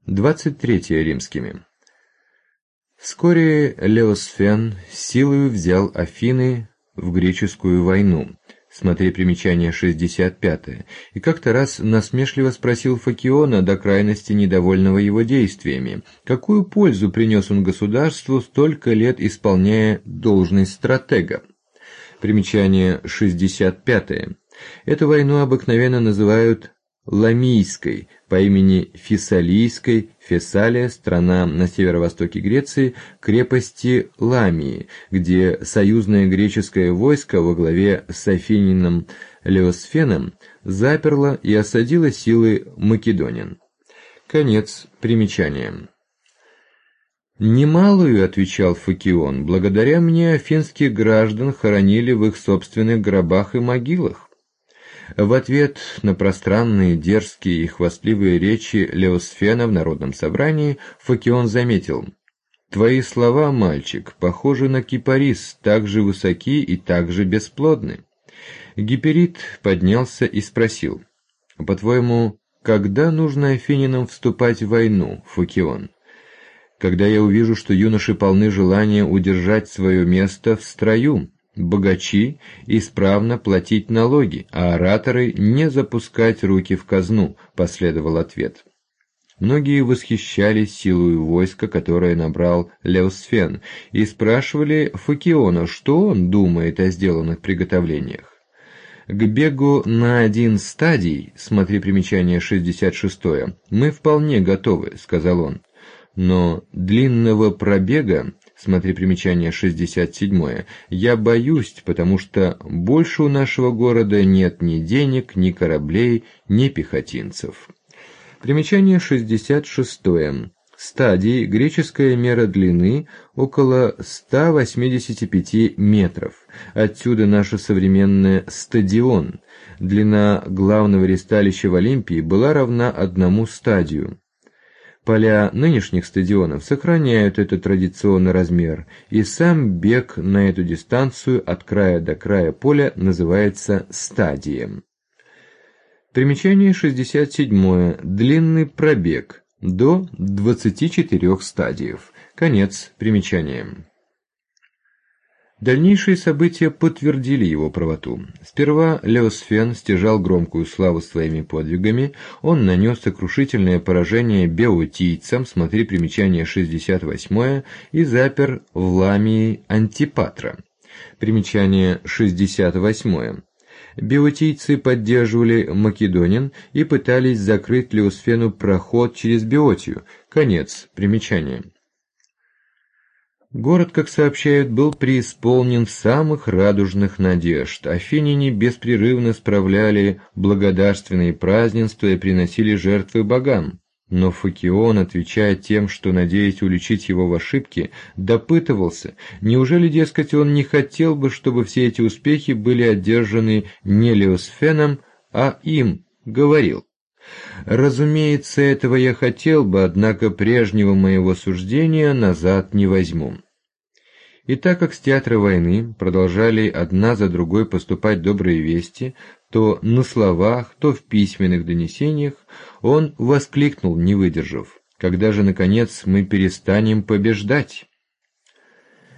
23 римскими. Вскоре Леосфен силою взял Афины в греческую войну. Смотри примечание 65. И как-то раз насмешливо спросил Фокиона, до крайности недовольного его действиями, какую пользу принес он государству, столько лет исполняя должность стратега. Примечание 65. Эту войну обыкновенно называют Ламийской, по имени Фессалийской, Фессалия, страна на северо-востоке Греции, крепости Ламии, где союзное греческое войско во главе с афинянином Леосфеном заперло и осадило силы македонян. Конец примечания. «Немалую, — отвечал Фокион, — благодаря мне афинских граждан хоронили в их собственных гробах и могилах». В ответ на пространные, дерзкие и хвастливые речи Леосфена в народном собрании Фокион заметил: «Твои слова, мальчик, похожи на кипарис, так же высоки и так же бесплодны». Гиперид поднялся и спросил: «По-твоему, когда нужно афинянам вступать в войну, Фокион?» «Когда я увижу, что юноши полны желания удержать свое место в строю, богачи исправно платить налоги, а ораторы не запускать руки в казну», — последовал ответ. Многие восхищались силой войска, которое набрал Леосфен, и спрашивали Фокиона, что он думает о сделанных приготовлениях. «К бегу на 1 стадий, смотри примечание 66, мы вполне готовы», — сказал он. «Но длинного пробега, смотри примечание 67, я боюсь, потому что больше у нашего города нет ни денег, ни кораблей, ни пехотинцев». Примечание 66. Стадии, греческая мера длины, около 185 метров. Отсюда наше современное стадион. Длина главного ристалища в Олимпии была равна 1 стадию. Поля нынешних стадионов сохраняют этот традиционный размер, и сам бег на эту дистанцию от края до края поля называется стадием. Примечание 67. Длинный пробег до 24 стадиев. Конец примечания. Дальнейшие события подтвердили его правоту. Сперва Леосфен стяжал громкую славу своими подвигами, он нанес сокрушительное поражение беотийцам, смотри примечание 68, и запер в Ламии Антипатра. Примечание 68. Беотийцы поддерживали македонян и пытались закрыть Леосфену проход через Беотию. Конец примечания. Город, как сообщают, был преисполнен самых радужных надежд. Афиняне беспрерывно справляли благодарственные празднества и приносили жертвы богам. Но Фокион, отвечая тем, что, надеясь уличить его в ошибке, допытывался, неужели, дескать, он не хотел бы, чтобы все эти успехи были одержаны не Леосфеном, а им, говорил: «Разумеется, этого я хотел бы, однако прежнего моего суждения назад не возьму». И так как с театра войны продолжали одна за другой поступать добрые вести, то на словах, то в письменных донесениях, он воскликнул, не выдержав: «Когда же, наконец, мы перестанем побеждать?»